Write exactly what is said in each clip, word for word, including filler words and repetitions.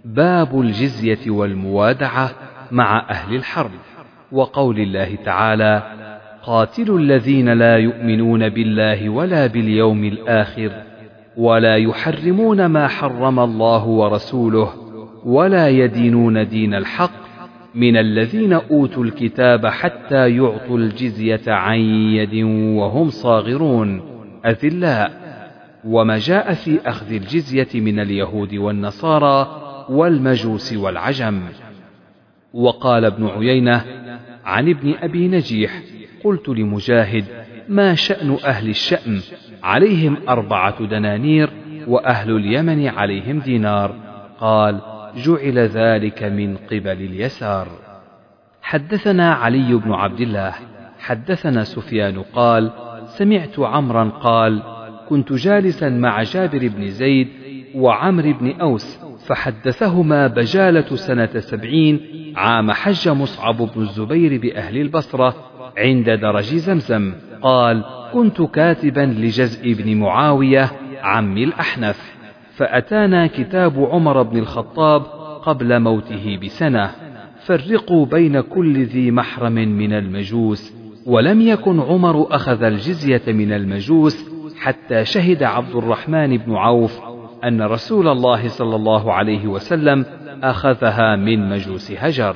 باب الجزية والموادعة مع أهل الحرب. وقول الله تعالى: قاتلوا الذين لا يؤمنون بالله ولا باليوم الآخر ولا يحرمون ما حرم الله ورسوله ولا يدينون دين الحق من الذين أوتوا الكتاب حتى يعطوا الجزية عن يد وهم صاغرون أذلاء. وما جاء في أخذ الجزية من اليهود والنصارى والمجوس والعجم. وقال ابن عيينة عن ابن أبي نجيح: قلت لمجاهد: ما شأن أهل الشأم؟ عليهم أربعة دنانير وأهل اليمن عليهم دينار. قال: جعل ذلك من قبل اليسار. حدثنا علي بن عبد الله حدثنا سفيان قال: سمعت عمرا قال: كنت جالسا مع جابر بن زيد وعمر بن أوس فحدثهما بجالة سنة سبعين عام حج مصعب بن الزبير بأهل البصرة عند درج زمزم. قال: كنت كاتبا لجزء بن معاوية عم الأحنف، فأتانا كتاب عمر بن الخطاب قبل موته بسنة: فرقوا بين كل ذي محرم من المجوس. ولم يكن عمر أخذ الجزية من المجوس حتى شهد عبد الرحمن بن عوف أن رسول الله صلى الله عليه وسلم أخذها من مجوس هجر.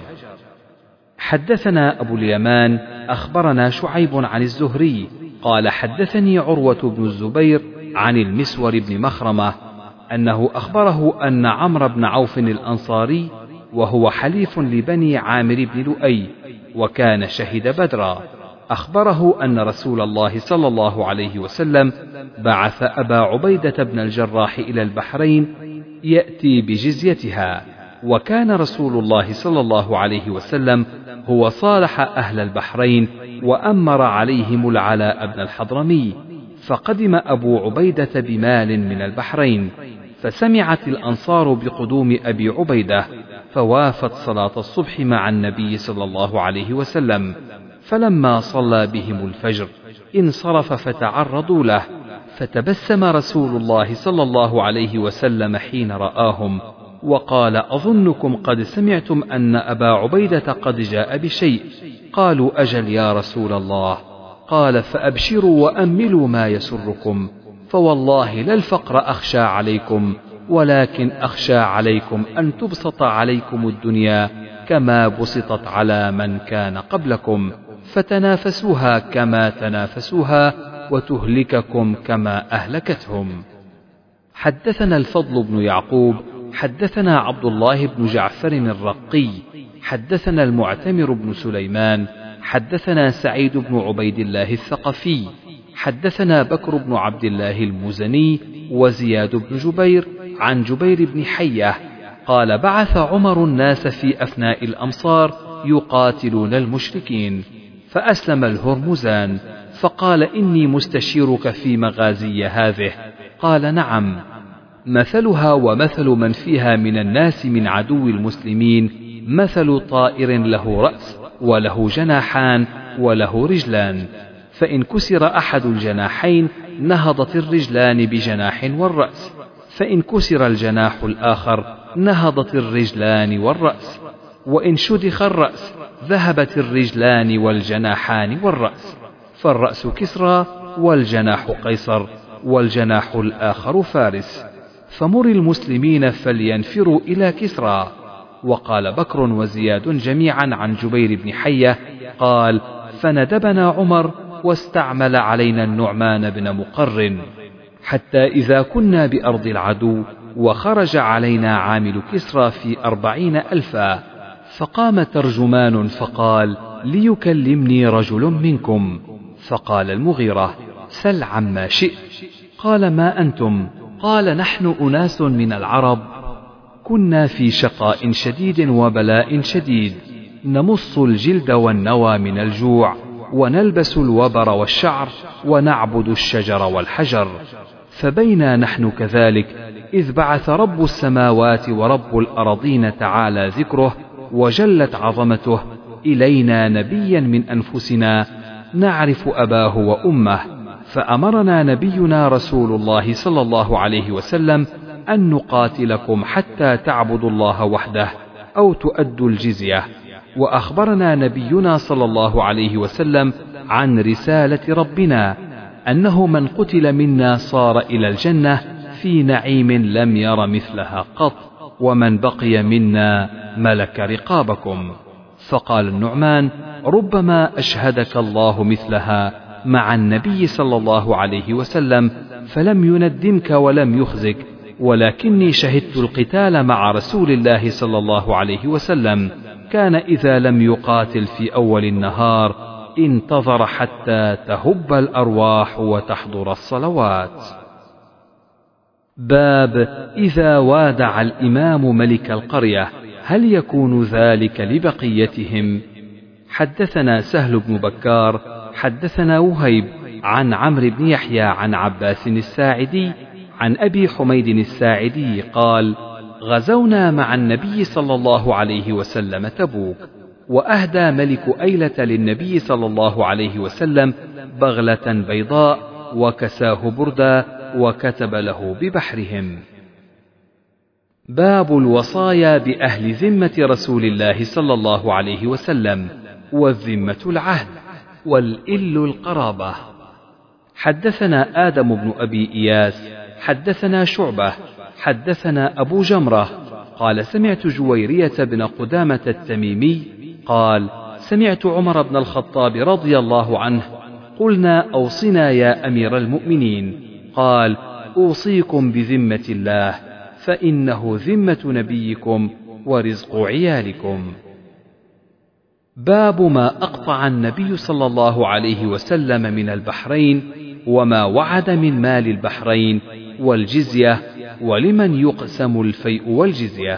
حدثنا أبو اليمان أخبرنا شعيب عن الزهري قال: حدثني عروة بن الزبير عن المسور بن مخرمة أنه أخبره أن عمرو بن عوف الأنصاري، وهو حليف لبني عامر بن لؤي وكان شهد بدرا، أخبره أن رسول الله صلى الله عليه وسلم بعث أبا عبيدة بن الجراح إلى البحرين يأتي بجزيتها، وكان رسول الله صلى الله عليه وسلم هو صالح أهل البحرين وأمر عليهم العلاء بن الحضرمي. فقدم أبو عبيدة بمال من البحرين، فسمعت الأنصار بقدوم أبي عبيدة، فوافت صلاة الصبح مع النبي صلى الله عليه وسلم، فلما صلى بهم الفجر انصرف فتعرضوا له، فتبسم رسول الله صلى الله عليه وسلم حين رآهم وقال: أظنكم قد سمعتم أن أبا عبيدة قد جاء بشيء. قالوا: أجل يا رسول الله. قال: فأبشروا وأملوا ما يسركم، فوالله لا الفقر أخشى عليكم، ولكن أخشى عليكم أن تبسط عليكم الدنيا كما بسطت على من كان قبلكم، فتنافسوها كما تنافسوها وتهلككم كما أهلكتهم. حدثنا الفضل بن يعقوب حدثنا عبد الله بن جعفر الرقي حدثنا المعتمر بن سليمان حدثنا سعيد بن عبيد الله الثقفي حدثنا بكر بن عبد الله المزني وزياد بن جبير عن جبير بن حية قال: بعث عمر الناس في أفناء الأمصار يقاتلون المشركين، فأسلم الهرمزان، فقال: إني مستشيرك في مغازي هذه. قال: نعم، مثلها ومثل من فيها من الناس من عدو المسلمين مثل طائر له رأس وله جناحان وله رجلان، فإن كسر أحد الجناحين نهضت الرجلان بجناح والرأس، فإن كسر الجناح الآخر نهضت الرجلان والرأس، وإن شدخ الرأس ذهبت الرجلان والجناحان والرأس، فالرأس كسرى والجناح قيصر والجناح الآخر فارس، فمر المسلمين فلينفروا إلى كسرى. وقال بكر وزياد جميعا عن جبير بن حية قال: فندبنا عمر واستعمل علينا النعمان بن مقرن، حتى إذا كنا بأرض العدو وخرج علينا عامل كسرى في أربعين ألفا، فقام ترجمان فقال: ليكلمني رجل منكم. فقال المغيرة: سل عما شئت. قال: ما أنتم؟ قال: نحن أناس من العرب كنا في شقاء شديد وبلاء شديد، نمص الجلد والنوى من الجوع، ونلبس الوبر والشعر، ونعبد الشجر والحجر، فبينا نحن كذلك إذ بعث رب السماوات ورب الأرضين تعالى ذكره وجلت عظمته إلينا نبيا من أنفسنا نعرف أباه وأمه، فأمرنا نبينا رسول الله صلى الله عليه وسلم أن نقاتلكم حتى تعبدوا الله وحده أو تؤدوا الجزية. وأخبرنا نبينا صلى الله عليه وسلم عن رسالة ربنا أنه من قتل منا صار إلى الجنة في نعيم لم ير مثلها قط، ومن بقي منا ملك رقابكم. فقال النعمان: ربما أشهدك الله مثلها مع النبي صلى الله عليه وسلم فلم يندمك ولم يخزك، ولكني شهدت القتال مع رسول الله صلى الله عليه وسلم، كان إذا لم يقاتل في أول النهار انتظر حتى تهب الأرواح وتحضر الصلوات. باب إذا وادع الإمام ملك القرية هل يكون ذلك لبقيتهم؟ حدثنا سهل بن بكار حدثنا وهيب عن عمرو بن يحيى عن عباس الساعدي عن أبي حميد الساعدي قال: غزونا مع النبي صلى الله عليه وسلم تبوك، وأهدى ملك أيلة للنبي صلى الله عليه وسلم بغلة بيضاء وكساه بردا وكتب له ببحرهم. باب الوصايا بأهل ذمة رسول الله صلى الله عليه وسلم، والذمة العهد والإل القرابة. حدثنا آدم بن أبي إياس حدثنا شعبة حدثنا أبو جمرة قال: سمعت جويرية بن قدامة التميمي قال: سمعت عمر بن الخطاب رضي الله عنه: قلنا أوصنا يا أمير المؤمنين. قال: أوصيكم بذمة الله، فإنه ذمة نبيكم ورزق عيالكم. باب ما أقطع النبي صلى الله عليه وسلم من البحرين، وما وعد من مال البحرين والجزية، ولمن يقسم الفيء والجزية.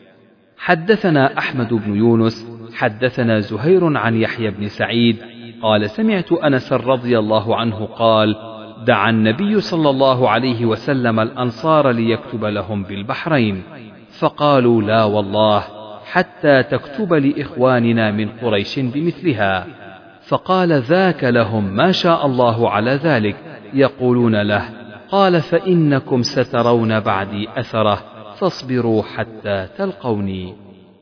حدثنا أحمد بن يونس حدثنا زهير عن يحيى بن سعيد قال: سمعت أنس رضي الله عنه قال: دعا النبي صلى الله عليه وسلم الأنصار ليكتب لهم بالبحرين، فقالوا: لا والله حتى تكتب لإخواننا من قريش بمثلها. فقال: ذاك لهم ما شاء الله على ذلك يقولون له. قال: فإنكم سترون بعدي أثره، فاصبروا حتى تلقوني.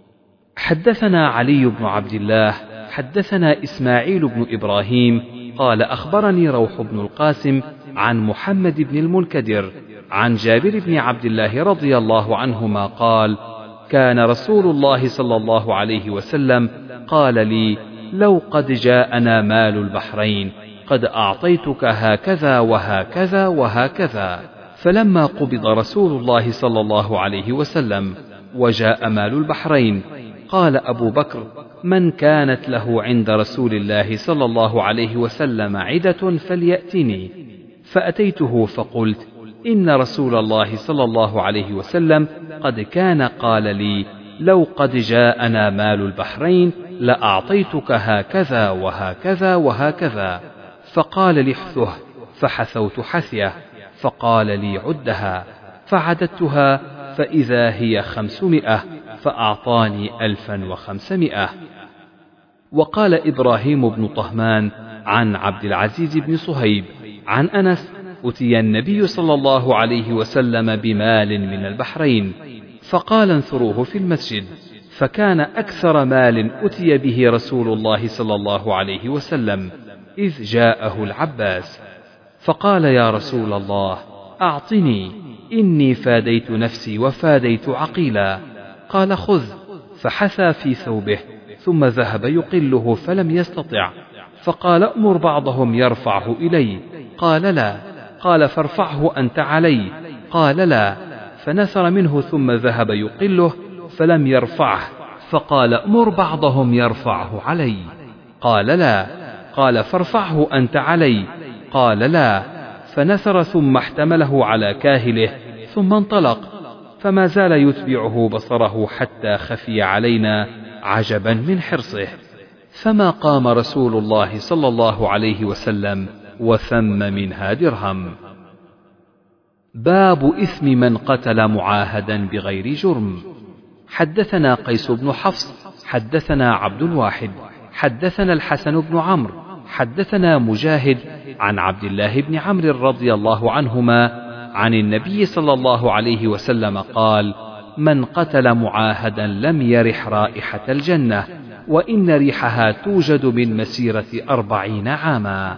حدثنا علي بن عبد الله حدثنا إسماعيل بن إبراهيم قال: أخبرني روح بن القاسم عن محمد بن المنكدر عن جابر بن عبد الله رضي الله عنهما قال: كان رسول الله صلى الله عليه وسلم قال لي: لو قد جاءنا مال البحرين قد أعطيتك هكذا وهكذا وهكذا. فلما قبض رسول الله صلى الله عليه وسلم وجاء مال البحرين، قال أبو بكر: من كانت له عند رسول الله صلى الله عليه وسلم عدة فليأتني. فأتيته فقلت: إن رسول الله صلى الله عليه وسلم قد كان قال لي: لو قد جاءنا مال البحرين لأعطيتك هكذا وهكذا وهكذا. فقال لي: احثه. فحثوت حثيه، فقال لي: عدها. فعددتها فإذا هي خمسمائة، فأعطاني ألفا وخمسمائة. وقال إبراهيم بن طهمان عن عبد العزيز بن صهيب عن أنس: أتي النبي صلى الله عليه وسلم بمال من البحرين، فقال: انثروه في المسجد. فكان أكثر مال أتي به رسول الله صلى الله عليه وسلم، إذ جاءه العباس فقال: يا رسول الله أعطني، إني فاديت نفسي وفاديت عقيلا. قال: خذ. فحثى في ثوبه ثم ذهب يقله فلم يستطع، فقال: أمر بعضهم يرفعه إلي. قال: لا. قال: فارفعه أنت علي. قال: لا. فنثر منه ثم ذهب يقله فلم يرفعه، فقال: أمر بعضهم يرفعه علي. قال: لا. قال: فارفعه أنت علي. قال: لا. فنثر ثم احتمله على كاهله ثم انطلق، فما زال يتبعه بصره حتى خفي علينا عجبا من حرصه. فما قام رسول الله صلى الله عليه وسلم وثم منها درهم. باب إثم من قتل معاهدا بغير جرم. حدثنا قيس بن حفص حدثنا عبد الواحد حدثنا الحسن بن عمرو حدثنا مجاهد عن عبد الله بن عمرو رضي الله عنهما عن النبي صلى الله عليه وسلم قال: من قتل معاهدا لم يرح رائحة الجنة، وإن ريحها توجد من مسيرة أربعين عاما.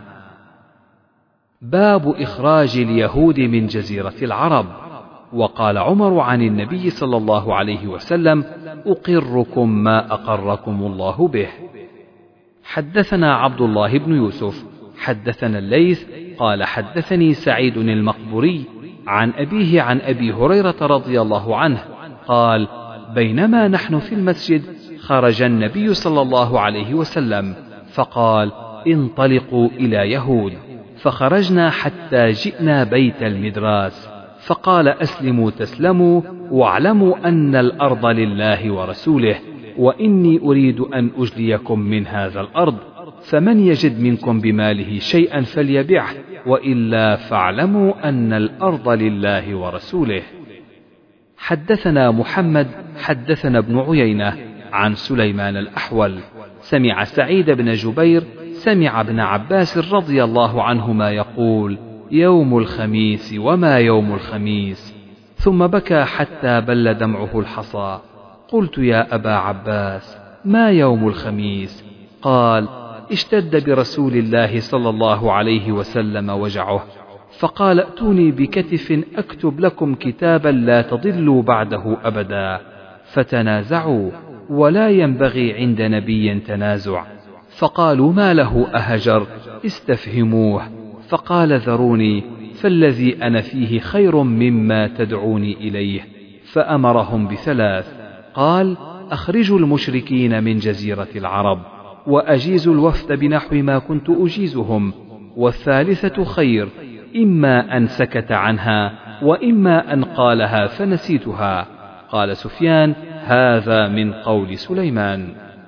باب إخراج اليهود من جزيرة العرب. وقال عمر عن النبي صلى الله عليه وسلم: أقركم ما أقركم الله به. حدثنا عبد الله بن يوسف حدثنا الليث قال حدثني سعيد المقبوري عن أبيه عن أبي هريرة رضي الله عنه قال: بينما نحن في المسجد خرج النبي صلى الله عليه وسلم فقال: انطلقوا إلى يهود، فخرجنا حتى جئنا بيت المدراس، فقال: أسلموا تسلموا، واعلموا أن الأرض لله ورسوله، وإني أريد أن أجليكم من هذا الأرض، فمن يجد منكم بماله شيئا فليبعه، وإلا فاعلموا أن الأرض لله ورسوله. حدثنا محمد حدثنا ابن عيينة عن سليمان الأحول سمع سعيد بن جبير سمع ابن عباس رضي الله عنهما يقول: يوم الخميس وما يوم الخميس، ثم بكى حتى بل دمعه الحصى. قلت: يا أبا عباس، ما يوم الخميس؟ قال: اشتد برسول الله صلى الله عليه وسلم وجعه، فقال: ائتوني بكتف أكتب لكم كتابا لا تضلوا بعده أبدا. فتنازعوا، ولا ينبغي عند نبي تنازع، فقالوا: ما له أهجر؟ استفهموه. فقال: ذروني، فالذي أنا فيه خير مما تدعوني إليه. فأمرهم بثلاث، قال: أخرجوا المشركين من جزيرة العرب، وأجيزوا الوفد بنحو ما كنت أجيزهم، والثالثة خير، إما أن سكت عنها، وإما أن قالها فنسيتها. قال سفيان: هذا من قول سليمان.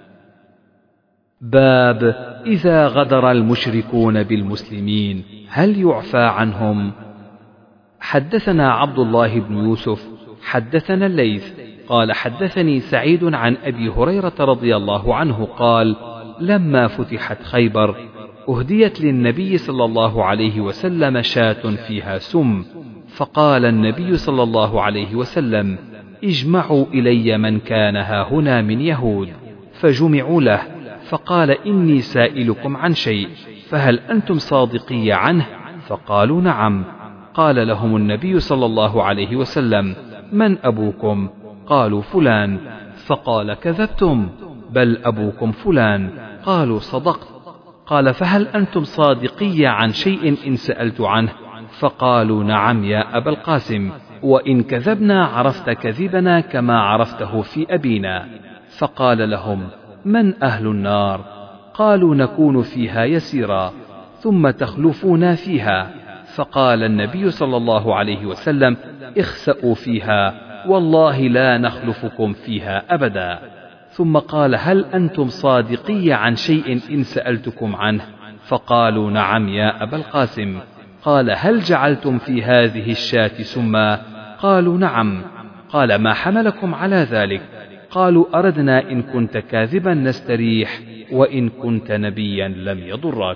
باب إذا غدر المشركون بالمسلمين هل يعفى عنهم؟ حدثنا عبد الله بن يوسف حدثنا الليث قال حدثني سعيد عن أبي هريرة رضي الله عنه قال: لما فتحت خيبر أهديت للنبي صلى الله عليه وسلم شاة فيها سم، فقال النبي صلى الله عليه وسلم: اجمعوا إلي من كان هاهنا من يهود، فجمعوا له، فقال: إني سائلكم عن شيء، فهل أنتم صادقي عنه؟ فقالوا: نعم. قال لهم النبي صلى الله عليه وسلم: من أبوكم؟ قالوا: فلان. فقال: كذبتم، بل أبوكم فلان. قالوا: صدقت. قال: فهل أنتم صادقي عن شيء إن سألت عنه؟ فقالوا: نعم يا أبا القاسم، وإن كذبنا عرفت كذبنا كما عرفته في أبينا. فقال لهم: من أهل النار؟ قالوا: نكون فيها يسيرا، ثم تخلفون فيها. فقال النبي صلى الله عليه وسلم: اخسأوا فيها، والله لا نخلفكم فيها أبدا. ثم قال: هل أنتم صادقي عن شيء إن سألتكم عنه؟ فقالوا: نعم يا أبا القاسم. قال: هل جعلتم في هذه الشاة سما؟ قالوا: نعم. قال: ما حملكم على ذلك؟ قالوا: أردنا إن كنت كاذبا نستريح، وإن كنت نبيا لم يضرك.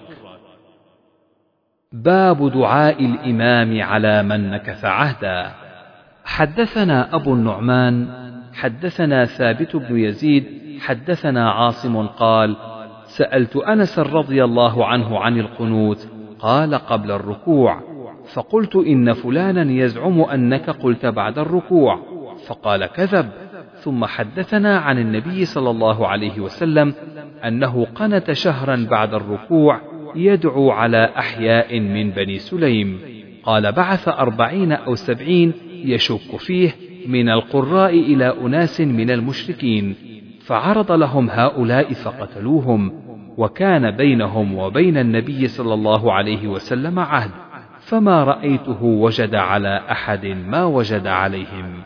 باب دعاء الإمام على من نكث عهدا. حدثنا أبو النعمان حدثنا ثابت بن يزيد حدثنا عاصم قال: سألت أنس رضي الله عنه عن القنوت، قال: قبل الركوع. فقلت: إن فلانا يزعم أنك قلت بعد الركوع، فقال: كذب. ثم حدثنا عن النبي صلى الله عليه وسلم أنه قنت شهرا بعد الركوع يدعو على أحياء من بني سليم. قال: بعث أربعين أو سبعين يشك فيه من القراء إلى أناس من المشركين، فعرض لهم هؤلاء فقتلوهم، وكان بينهم وبين النبي صلى الله عليه وسلم عهد، فما رأيته وجد على أحد ما وجد عليهم.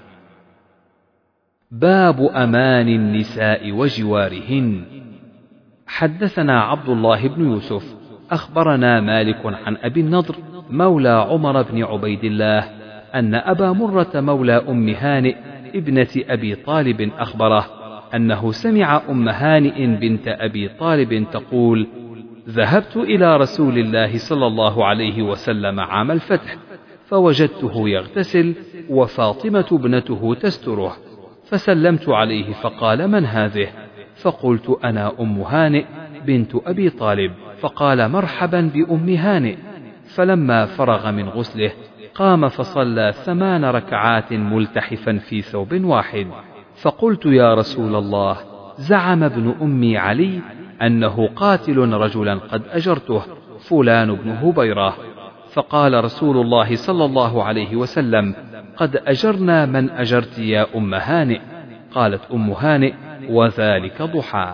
باب أمان النساء وجوارهن. حدثنا عبد الله بن يوسف أخبرنا مالك عن أبي النضر مولى عمر بن عبيد الله أن أبا مرة مولى أم هانئ ابنة أبي طالب أخبره أنه سمع أم هانئ بنت أبي طالب تقول: ذهبت إلى رسول الله صلى الله عليه وسلم عام الفتح، فوجدته يغتسل وفاطمة ابنته تستره، فسلمت عليه فقال: من هذه؟ فقلت: أنا أم هانئ بنت أبي طالب. فقال: مرحبا بأم هانئ. فلما فرغ من غسله قام فصلى ثمان ركعات ملتحفا في ثوب واحد. فقلت: يا رسول الله، زعم ابن أمي علي أنه قاتل رجلا قد أجرته، فلان بن هبيرة. فقال رسول الله صلى الله عليه وسلم: قد أجرنا من أجرت يا أم هانئ. قالت أم هانئ: وذلك ضحى.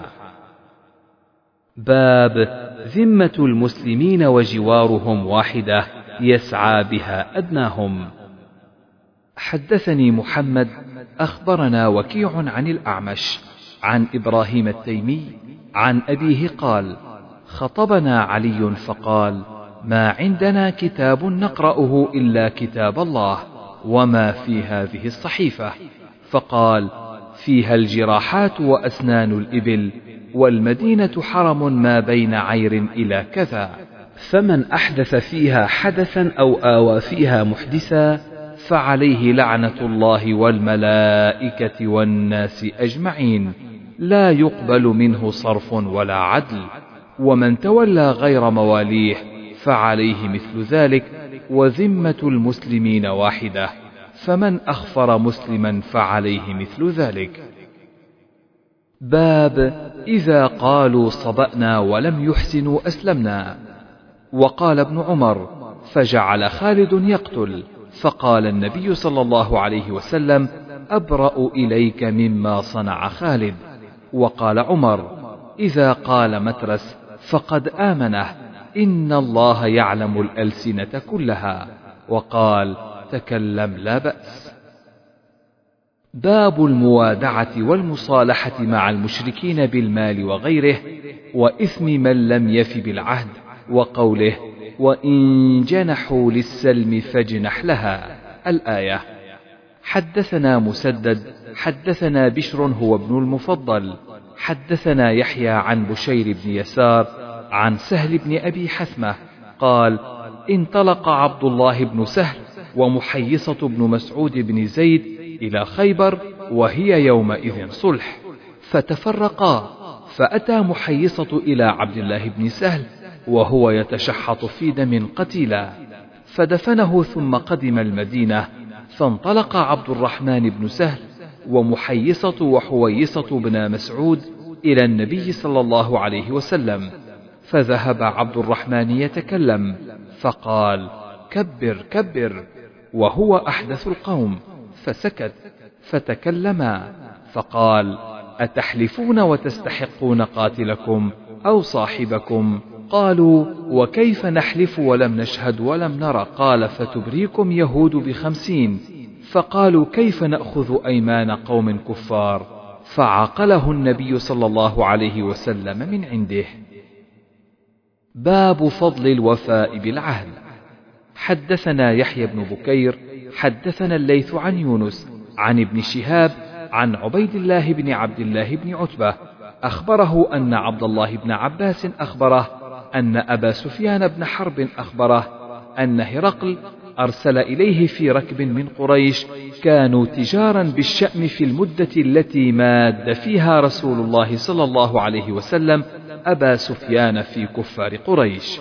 باب ذمة المسلمين وجوارهم واحدة يسعى بها أدناهم. حدثني محمد أخبرنا وكيع عن الأعمش عن إبراهيم التيمي عن أبيه قال: خطبنا علي فقال: ما عندنا كتاب نقرأه إلا كتاب الله، وما في هذه الصحيفة؟ فقال: فيها الجراحات وأسنان الإبل، والمدينة حرم ما بين عير إلى كذا، فمن أحدث فيها حدثا أو آوى فيها محدثا فعليه لعنة الله والملائكة والناس أجمعين، لا يقبل منه صرف ولا عدل، ومن تولى غير مواليه فعليه مثل ذلك، وذمة المسلمين واحدة، فمن أخفر مسلما فعليه مثل ذلك. باب إذا قالوا صبأنا ولم يحسنوا أسلمنا. وقال ابن عمر: فجعل خالد يقتل، فقال النبي صلى الله عليه وسلم: أبرأ إليك مما صنع خالد. وقال عمر: إذا قال مترس فقد آمنه، إن الله يعلم الألسنة كلها. وقال: تكلم لا بأس. باب الموادعة والمصالحة مع المشركين بالمال وغيره، وإثم من لم يف بالعهد، وقوله: وإن جنحوا للسلم فاجنح لها، الآية. حدثنا مسدد حدثنا بشر هو ابن المفضل حدثنا يحيى عن بشير بن يسار عن سهل بن أبي حثمة قال: انطلق عبد الله بن سهل ومحيصة بن مسعود بن زيد إلى خيبر، وهي يومئذ صلح، فتفرقا، فأتى محيصة إلى عبد الله بن سهل وهو يتشحط في دم قتيلا، فدفنه ثم قدم المدينة، فانطلق عبد الرحمن بن سهل ومحيصة وحويصة بن مسعود إلى النبي صلى الله عليه وسلم، فذهب عبد الرحمن يتكلم، فقال: كبر كبر، وهو أحدث القوم، فسكت، فتكلما، فقال: أتحلفون وتستحقون قاتلكم أو صاحبكم؟ قالوا: وكيف نحلف ولم نشهد ولم نرى؟ قال: فتبريكم يهود بخمسين. فقالوا: كيف نأخذ أيمان قوم كفار؟ فعقله النبي صلى الله عليه وسلم من عنده. باب فضل الوفاء بالعهد. حدثنا يحيى بن بكير حدثنا الليث عن يونس عن ابن شهاب عن عبيد الله بن عبد الله بن عتبة أخبره أن عبد الله بن عباس أخبره أن أبا سفيان بن حرب أخبره أن هرقل أرسل إليه في ركب من قريش كانوا تجارا بالشأم في المدة التي ماد فيها رسول الله صلى الله عليه وسلم أبا سفيان في كفار قريش.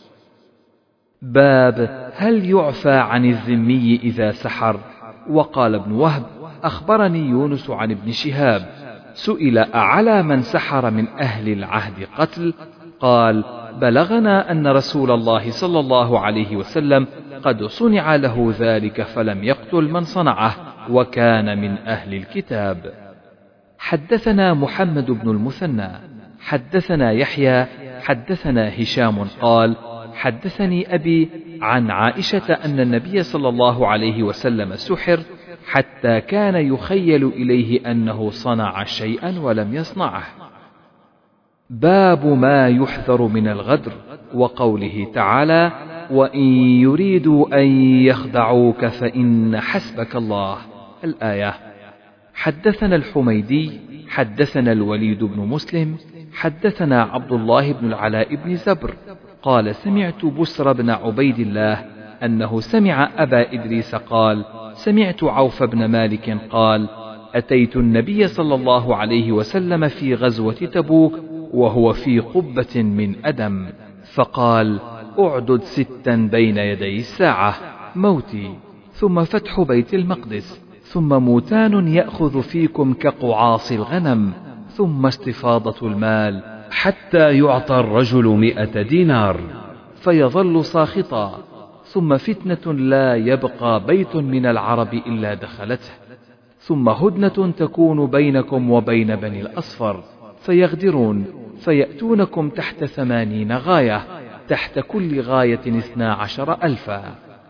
باب هل يعفى عن الذمي إذا سحر؟ وقال ابن وهب: أخبرني يونس عن ابن شهاب سئل: أعلى من سحر من أهل العهد قتل؟ قال: بلغنا أن رسول الله صلى الله عليه وسلم قد صنع له ذلك فلم يقتل من صنعه، وكان من أهل الكتاب. حدثنا محمد بن المثنى حدثنا يحيى حدثنا هشام قال: حدثني أبي عن عائشة أن النبي صلى الله عليه وسلم سحر حتى كان يخيل إليه أنه صنع شيئا ولم يصنعه. باب ما يحذر من الغدر، وقوله تعالى: وإن يريدوا أن يخدعوك فإن حسبك الله، الآية. حدثنا الحميدي حدثنا الوليد بن مسلم حدثنا عبد الله بن العلاء بن زبر قال: سمعت بسر بن عبيد الله أنه سمع أبا إدريس قال: سمعت عوف بن مالك قال: أتيت النبي صلى الله عليه وسلم في غزوة تبوك وهو في قبة من أدم، فقال: أعدد ستا بين يدي الساعة، موتي، ثم فتح بيت المقدس، ثم موتان يأخذ فيكم كقعاص الغنم، ثم استفاضة المال حتى يعطى الرجل مئة دينار فيظل ساخطا، ثم فتنة لا يبقى بيت من العرب إلا دخلته، ثم هدنة تكون بينكم وبين بني الأصفر فيغدرون فيأتونكم تحت ثمانين غاية، تحت كل غاية اثنا عشر ألفا.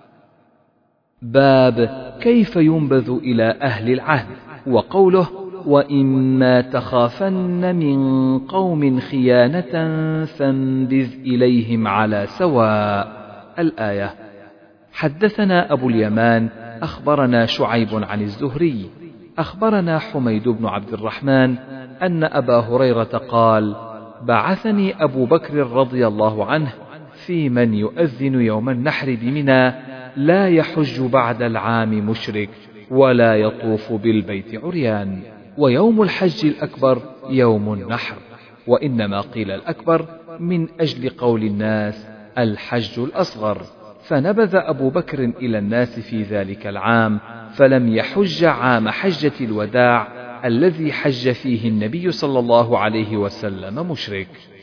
باب كيف ينبذ إلى أهل العهد، وقوله: وإما تخافن من قوم خيانة فانبذ إليهم على سواء، الآية. حدثنا أبو اليمان أخبرنا شعيب عن الزهري أخبرنا حميد بن عبد الرحمن أن أبا هريرة قال: بعثني أبو بكر رضي الله عنه في من يؤذن يوم النحر بمنى: لا يحج بعد العام مشرك ولا يطوف بالبيت عريان. ويوم الحج الأكبر يوم النحر، وإنما قيل الأكبر من أجل قول الناس الحج الأصغر، فنبذ أبو بكر إلى الناس في ذلك العام، فلم يحج عام حجة الوداع الذي حج فيه النبي صلى الله عليه وسلم مشرك.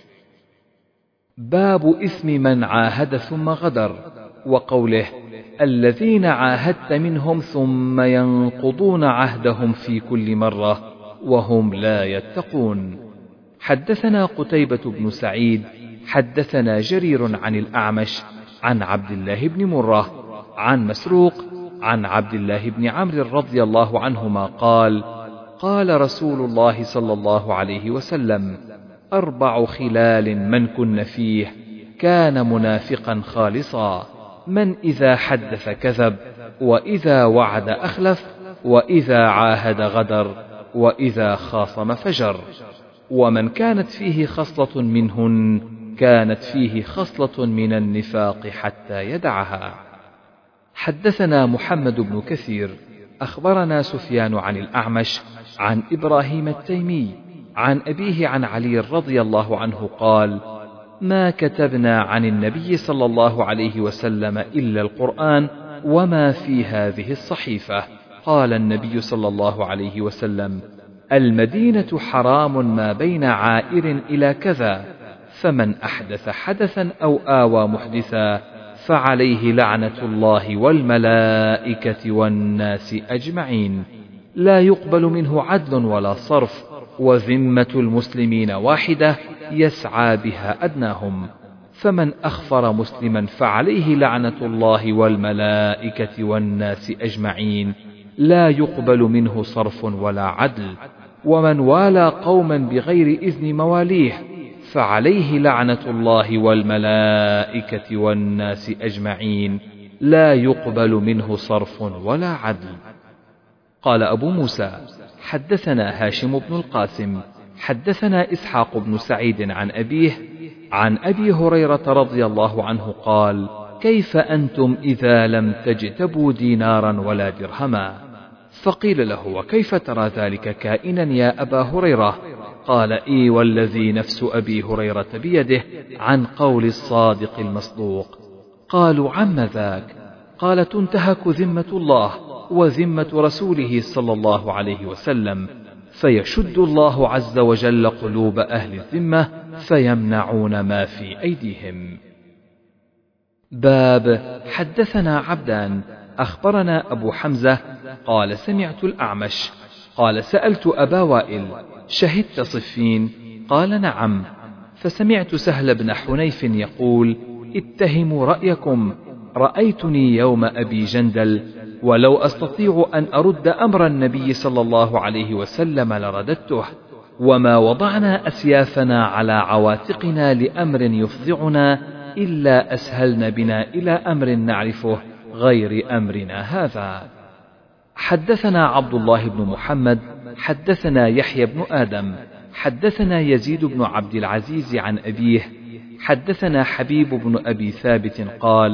باب إثم من عاهد ثم غدر، وقوله: الذين عاهدت منهم ثم ينقضون عهدهم في كل مرة وهم لا يتقون. حدثنا قتيبة بن سعيد حدثنا جرير عن الأعمش عن عبد الله بن مرة عن مسروق عن عبد الله بن عمرو رضي الله عنهما قال: قال رسول الله صلى الله عليه وسلم: أربع خلال من كن فيه كان منافقا خالصا: من إذا حدث كذب، وإذا وعد أخلف، وإذا عاهد غدر، وإذا خاصم فجر. ومن كانت فيه خصلة منهن كانت فيه خصلة من النفاق حتى يدعها. حدثنا محمد بن كثير أخبرنا سفيان عن الأعمش عن إبراهيم التيمي عن أبيه عن علي رضي الله عنه قال: ما كتبنا عن النبي صلى الله عليه وسلم إلا القرآن وما في هذه الصحيفة. قال النبي صلى الله عليه وسلم: المدينة حرام ما بين عائر إلى كذا، فمن أحدث حدثا أو آوى محدثا فعليه لعنة الله والملائكة والناس أجمعين، لا يقبل منه عدل ولا صرف، وذمة المسلمين واحدة يسعى بها أدناهم، فمن أخفر مسلما فعليه لعنة الله والملائكة والناس أجمعين، لا يقبل منه صرف ولا عدل، ومن والى قوما بغير إذن مواليه فعليه لعنة الله والملائكة والناس أجمعين، لا يقبل منه صرف ولا عدل. قال أبو موسى: حدثنا هاشم بن القاسم حدثنا إسحاق بن سعيد عن أبيه عن أبي هريرة رضي الله عنه قال: كيف أنتم إذا لم تجتبوا دينارا ولا درهما؟ فقيل له: وكيف ترى ذلك كائنا يا أبا هريرة؟ قال: إي والذي نفس أبي هريرة بيده، عن قول الصادق المصدوق. قالوا: عم ذاك؟ قال: تنتهك ذمة الله وذمة رسوله صلى الله عليه وسلم، فيشد الله عز وجل قلوب أهل الذمة فيمنعون ما في أيديهم. باب حدثنا عبدان أخبرنا أبو حمزة قال: سمعت الأعمش قال: سألت أبا وائل: شهدت صفين؟ قال: نعم. فسمعت سهل بن حنيف يقول: اتهموا رأيكم، رأيتني يوم أبي جندل، ولو أستطيع أن أرد أمر النبي صلى الله عليه وسلم لرددته، وما وضعنا أسيافنا على عواتقنا لأمر يفضعنا إلا أسهلن بنا إلى أمر نعرفه غير أمرنا هذا. حدثنا عبد الله بن محمد حدثنا يحيى بن آدم حدثنا يزيد بن عبد العزيز عن أبيه حدثنا حبيب بن أبي ثابت قال: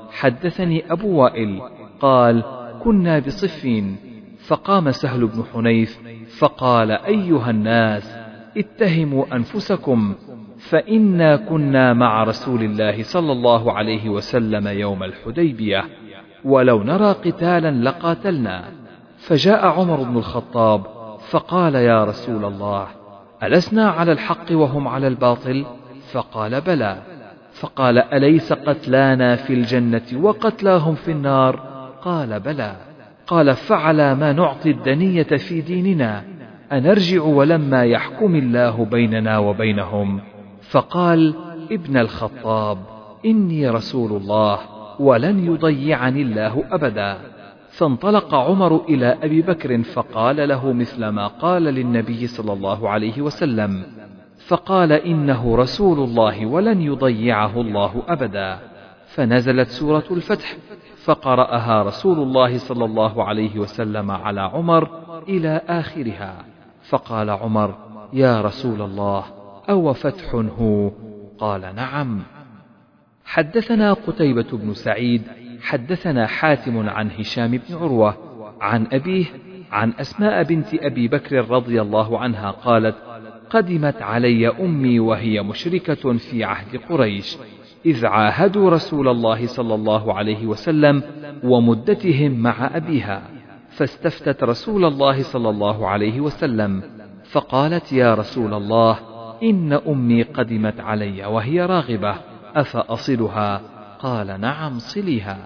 حدثني أبو وائل قال كنا بصفين فقام سهل بن حنيف فقال أيها الناس اتهموا أنفسكم فإنا كنا مع رسول الله صلى الله عليه وسلم يوم الحديبية ولو نرى قتالا لقاتلنا. فجاء عمر بن الخطاب فقال يا رسول الله ألسنا على الحق وهم على الباطل؟ فقال بلى. فقال أليس قتلانا في الجنة وقتلاهم في النار؟ قال بلى. قال فعلى ما نعطي الدنية في ديننا أنرجع ولما يحكم الله بيننا وبينهم؟ فقال ابن الخطاب إني رسول الله ولن يضيعني الله أبدا. فانطلق عمر إلى أبي بكر فقال له مثل ما قال للنبي صلى الله عليه وسلم، فقال إنه رسول الله ولن يضيعه الله أبدا. فنزلت سورة الفتح فقرأها رسول الله صلى الله عليه وسلم على عمر إلى آخرها. فقال عمر يا رسول الله أو فتح هو؟ قال نعم. حدثنا قتيبة بن سعيد حدثنا حاتم عن هشام بن عروة عن أبيه عن أسماء بنت أبي بكر رضي الله عنها قالت قدمت علي أمي وهي مشركة في عهد قريش إذ عاهدوا رسول الله صلى الله عليه وسلم ومدتهم مع أبيها، فاستفتت رسول الله صلى الله عليه وسلم فقالت يا رسول الله إن أمي قدمت علي وهي راغبة أفأصلها؟ قال نعم صليها.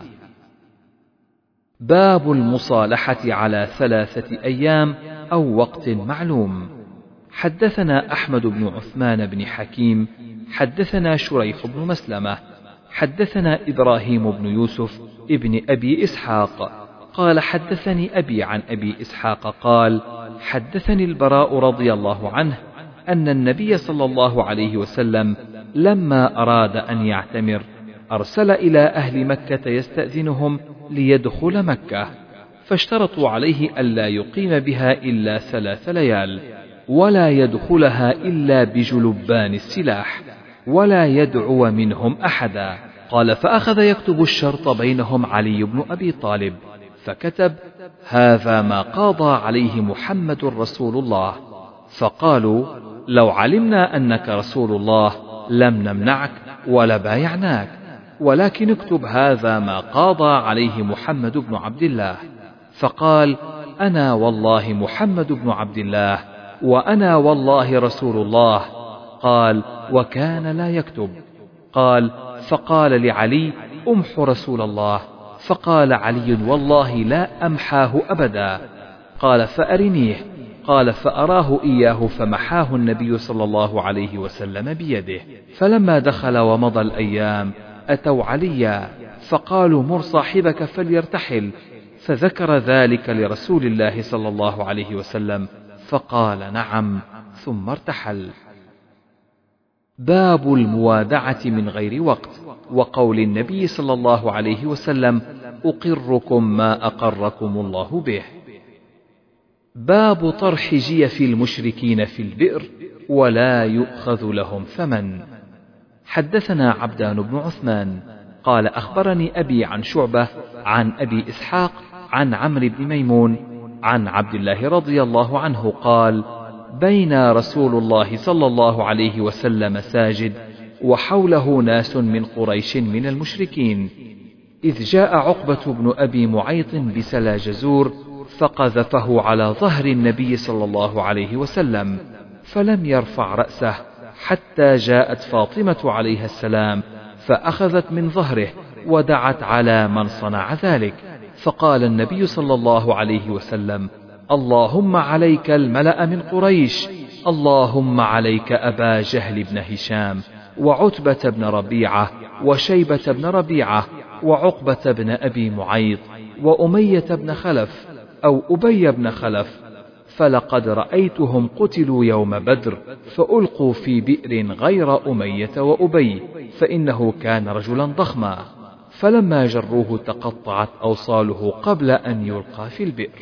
باب المصالحة على ثلاثة أيام أو وقت معلوم. حدثنا أحمد بن عثمان بن حكيم حدثنا شريح بن مسلمة حدثنا إبراهيم بن يوسف ابن أبي إسحاق قال حدثني أبي عن أبي إسحاق قال حدثني البراء رضي الله عنه أن النبي صلى الله عليه وسلم لما أراد أن يعتمر أرسل إلى أهل مكة يستأذنهم ليدخل مكة، فاشترطوا عليه ألا يقيم بها إلا ثلاث ليال ولا يدخلها إلا بجلبان السلاح ولا يدعو منهم أحدا. قال فأخذ يكتب الشرط بينهم علي بن أبي طالب فكتب هذا ما قاضى عليه محمد رسول الله. فقالوا لو علمنا أنك رسول الله لم نمنعك ولا بايعناك، ولكن اكتب هذا ما قاضى عليه محمد بن عبد الله. فقال أنا والله محمد بن عبد الله وأنا والله رسول الله. قال وكان لا يكتب. قال فقال لعلي أمح رسول الله. فقال علي والله لا أمحاه أبدا. قال فأرنيه. قال فأراه إياه فمحاه النبي صلى الله عليه وسلم بيده. فلما دخل ومضى الأيام أتوا عليا فقالوا مر صاحبك فليرتحل، فذكر ذلك لرسول الله صلى الله عليه وسلم فقال نعم ثم ارتحل. باب الموادعة من غير وقت، وقول النبي صلى الله عليه وسلم أقركم ما أقركم الله به. باب طرح جيف المشركين في البئر ولا يؤخذ لهم ثمن. حدثنا عبدان بن عثمان قال أخبرني أبي عن شعبة عن أبي إسحاق عن عمرو بن ميمون عن عبد الله رضي الله عنه قال بين رسول الله صلى الله عليه وسلم ساجد وحوله ناس من قريش من المشركين، إذ جاء عقبة بن أبي معيط بسلا جزور فقذفه على ظهر النبي صلى الله عليه وسلم فلم يرفع رأسه حتى جاءت فاطمة عليها السلام فأخذت من ظهره ودعت على من صنع ذلك. فقال النبي صلى الله عليه وسلم اللهم عليك الملأ من قريش، اللهم عليك أبا جهل بن هشام وعتبة بن ربيعة وشيبة بن ربيعة وعقبة بن أبي معيط وأمية بن خلف أو أبي بن خلف، فلقد رأيتهم قتلوا يوم بدر فألقوا في بئر غير أمية وأبي، فإنه كان رجلا ضخما، فلما جروه تقطعت أوصاله قبل أن يلقى في البئر.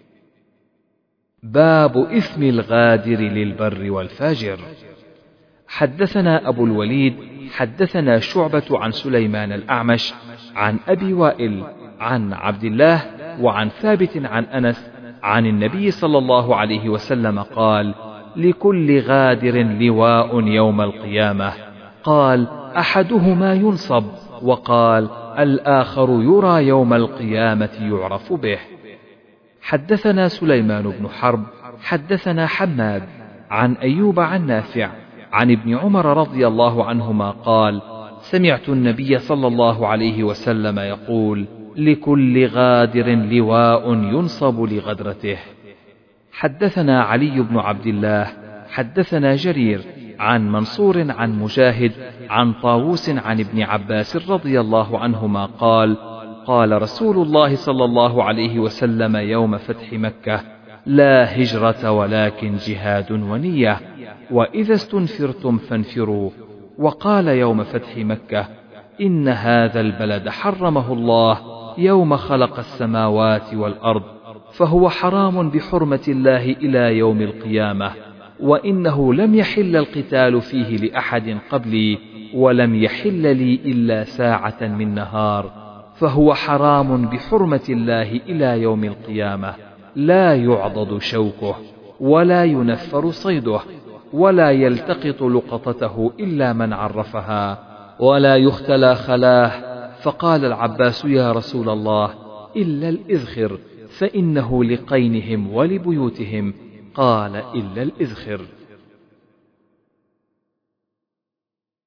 باب إثم الغادر للبر والفاجر. حدثنا أبو الوليد حدثنا شعبة عن سليمان الأعمش عن أبي وائل عن عبد الله وعن ثابت عن أنس عن النبي صلى الله عليه وسلم قال: لكل غادر لواء يوم القيامة. قال: أحدهما ينصب، وقال الآخر يرى يوم القيامة يعرف به. حدثنا سليمان بن حرب حدثنا حماد عن أيوب عن نافع عن ابن عمر رضي الله عنهما قال: سمعت النبي صلى الله عليه وسلم يقول: لكل غادر لواء ينصب لغدرته. حدثنا علي بن عبد الله حدثنا جرير عن منصور عن مجاهد عن طاووس عن ابن عباس رضي الله عنهما قال: قال رسول الله صلى الله عليه وسلم يوم فتح مكة: لا هجرة ولكن جهاد ونية، وإذا استنفرتم فانفروا. وقال يوم فتح مكة: إن هذا البلد حرمه الله يوم خلق السماوات والأرض، فهو حرام بحرمة الله إلى يوم القيامة، وإنه لم يحل القتال فيه لأحد قبلي، ولم يحل لي إلا ساعة من نهار، فهو حرام بحرمة الله إلى يوم القيامة، لا يعضد شوكه ولا ينفر صيده ولا يلتقط لقطته إلا من عرفها ولا يختلى خلاه. فقال العباس: يا رسول الله، إلا الإذخر، فإنه لقينهم ولبيوتهم. قال: إلا الإذخر.